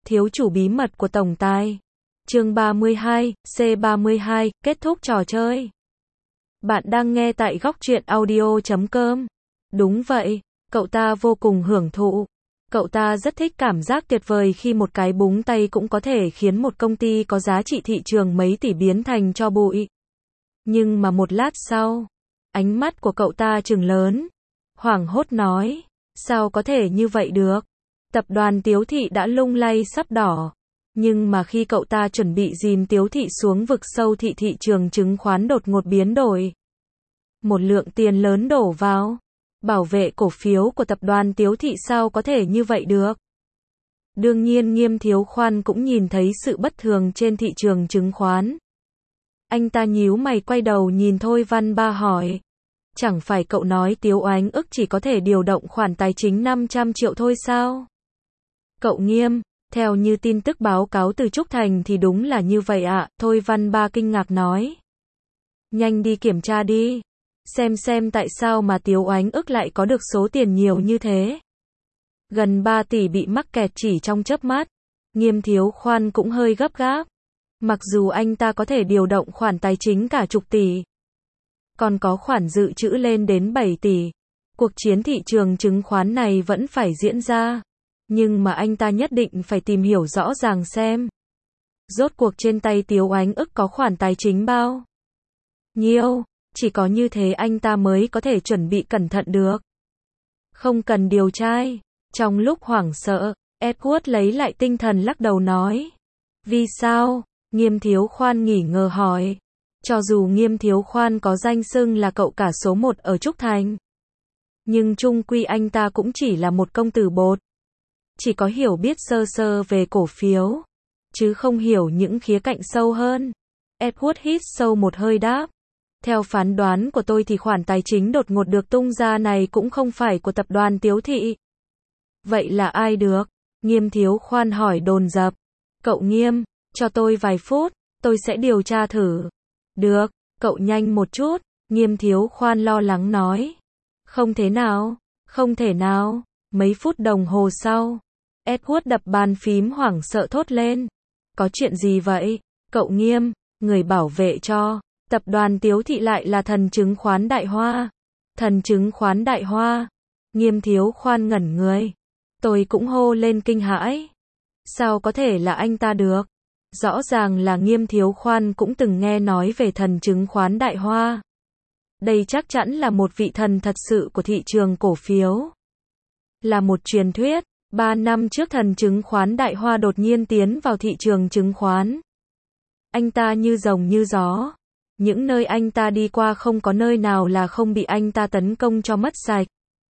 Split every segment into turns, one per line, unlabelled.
Thiếu chủ bí mật của tổng tài. Chương 32, C32, kết thúc trò chơi. Bạn đang nghe tại góc truyện audio.com. Đúng vậy, cậu ta vô cùng hưởng thụ. Cậu ta rất thích cảm giác tuyệt vời khi một cái búng tay cũng có thể khiến một công ty có giá trị thị trường mấy tỷ biến thành tro bụi. Nhưng mà một lát sau, ánh mắt của cậu ta trừng lớn, hoảng hốt nói, sao có thể như vậy được? Tập đoàn Tiếu Thị đã lung lay sắp đỏ. Nhưng mà khi cậu ta chuẩn bị dìm Tiếu Thị xuống vực sâu thì thị trường chứng khoán đột ngột biến đổi. Một lượng tiền lớn đổ vào. Bảo vệ cổ phiếu của tập đoàn Tiếu Thị sao có thể như vậy được? Đương nhiên Nghiêm Thiếu Khoan cũng nhìn thấy sự bất thường trên thị trường chứng khoán. Anh ta nhíu mày quay đầu nhìn Thôi Văn Ba hỏi. Chẳng phải cậu nói Tiếu Oánh ức chỉ có thể điều động khoản tài chính 500 triệu thôi sao? Cậu Nghiêm, theo như tin tức báo cáo từ Trúc Thành thì đúng là như vậy ạ, Thôi Văn Ba kinh ngạc nói. Nhanh đi kiểm tra đi. Xem tại sao mà Tiếu Oánh ức lại có được số tiền nhiều như thế. Gần 3 tỷ bị mắc kẹt chỉ trong chớp mắt. Nghiêm Thiếu Khoan cũng hơi gấp gáp. Mặc dù anh ta có thể điều động khoản tài chính cả chục tỷ. Còn có khoản dự trữ lên đến 7 tỷ. Cuộc chiến thị trường chứng khoán này vẫn phải diễn ra. Nhưng mà anh ta nhất định phải tìm hiểu rõ ràng xem. Rốt cuộc trên tay Tiếu Oánh ức có khoản tài chính bao nhiêu, chỉ có như thế anh ta mới có thể chuẩn bị cẩn thận được. Không cần điều tra. Trong lúc hoảng sợ, Edward lấy lại tinh thần lắc đầu nói. Vì sao? Nghiêm Thiếu Khoan nghỉ ngờ hỏi. Cho dù Nghiêm Thiếu Khoan có danh xưng là cậu cả số 1 ở Trúc Thành, nhưng chung quy anh ta cũng chỉ là một công tử bột. Chỉ có hiểu biết sơ sơ về cổ phiếu, chứ không hiểu những khía cạnh sâu hơn. Edward hít sâu một hơi đáp. Theo phán đoán của tôi thì khoản tài chính đột ngột được tung ra này cũng không phải của tập đoàn Tiếu Thị. Vậy là ai được? Nghiêm Thiếu Khoan hỏi dồn dập. Cậu Nghiêm, cho tôi vài phút, tôi sẽ điều tra thử. Được, cậu nhanh một chút, Nghiêm Thiếu Khoan lo lắng nói. Không thể nào. Mấy phút đồng hồ sau, Edward đập bàn phím hoảng sợ thốt lên. Có chuyện gì vậy? Cậu Nghiêm, người bảo vệ cho tập đoàn Tiếu Thị lại là thần chứng khoán Đại Hoa. Thần chứng khoán Đại Hoa. Nghiêm Thiếu Khoan ngẩn người. Tôi cũng hô lên kinh hãi. Sao có thể là anh ta được? Rõ ràng là Nghiêm Thiếu Khoan cũng từng nghe nói về thần chứng khoán Đại Hoa. Đây chắc chắn là một vị thần thật sự của thị trường cổ phiếu. Là một truyền thuyết, 3 năm trước thần chứng khoán Đại Hoa đột nhiên tiến vào thị trường chứng khoán. Anh ta như rồng như gió. Những nơi anh ta đi qua không có nơi nào là không bị anh ta tấn công cho mất sạch.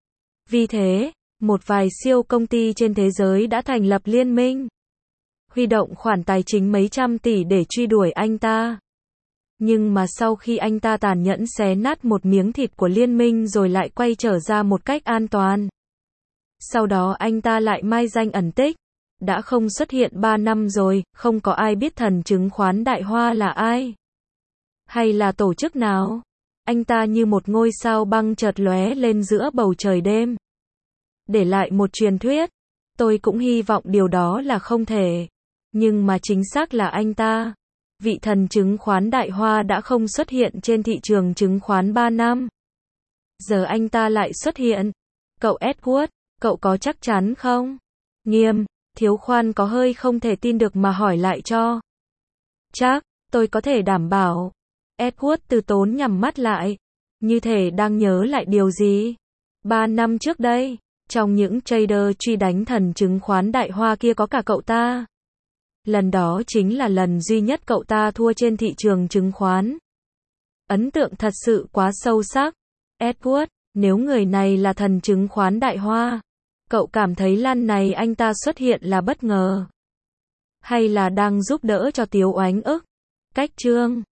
Vì thế, một vài siêu công ty trên thế giới đã thành lập liên minh. Huy động khoản tài chính mấy trăm tỷ để truy đuổi anh ta. Nhưng mà sau khi anh ta tàn nhẫn xé nát một miếng thịt của liên minh rồi lại quay trở ra một cách an toàn. Sau đó anh ta lại mai danh ẩn tích. Đã không xuất hiện 3 năm rồi, không có ai biết thần chứng khoán Đại Hoa là ai. Hay là tổ chức nào. Anh ta như một ngôi sao băng chợt lóe lên giữa bầu trời đêm. Để lại một truyền thuyết. Tôi cũng hy vọng điều đó là không thể. Nhưng mà chính xác là anh ta. Vị thần chứng khoán Đại Hoa đã không xuất hiện trên thị trường chứng khoán 3 năm. Giờ anh ta lại xuất hiện. Cậu Edward, cậu có chắc chắn không? Nghiêm Thiếu Khoan có hơi không thể tin được mà hỏi lại cho. Chắc, tôi có thể đảm bảo. Edward từ tốn nhắm mắt lại. Như thể đang nhớ lại điều gì. 3 năm trước đây, trong những trader truy đánh thần chứng khoán Đại Hoa kia có cả cậu ta. Lần đó chính là lần duy nhất cậu ta thua trên thị trường chứng khoán. Ấn tượng thật sự quá sâu sắc. Edward, nếu người này là thần chứng khoán Đại Hoa, cậu cảm thấy lần này anh ta xuất hiện là bất ngờ? Hay là đang giúp đỡ cho Tiếu Oánh ức? Cách chương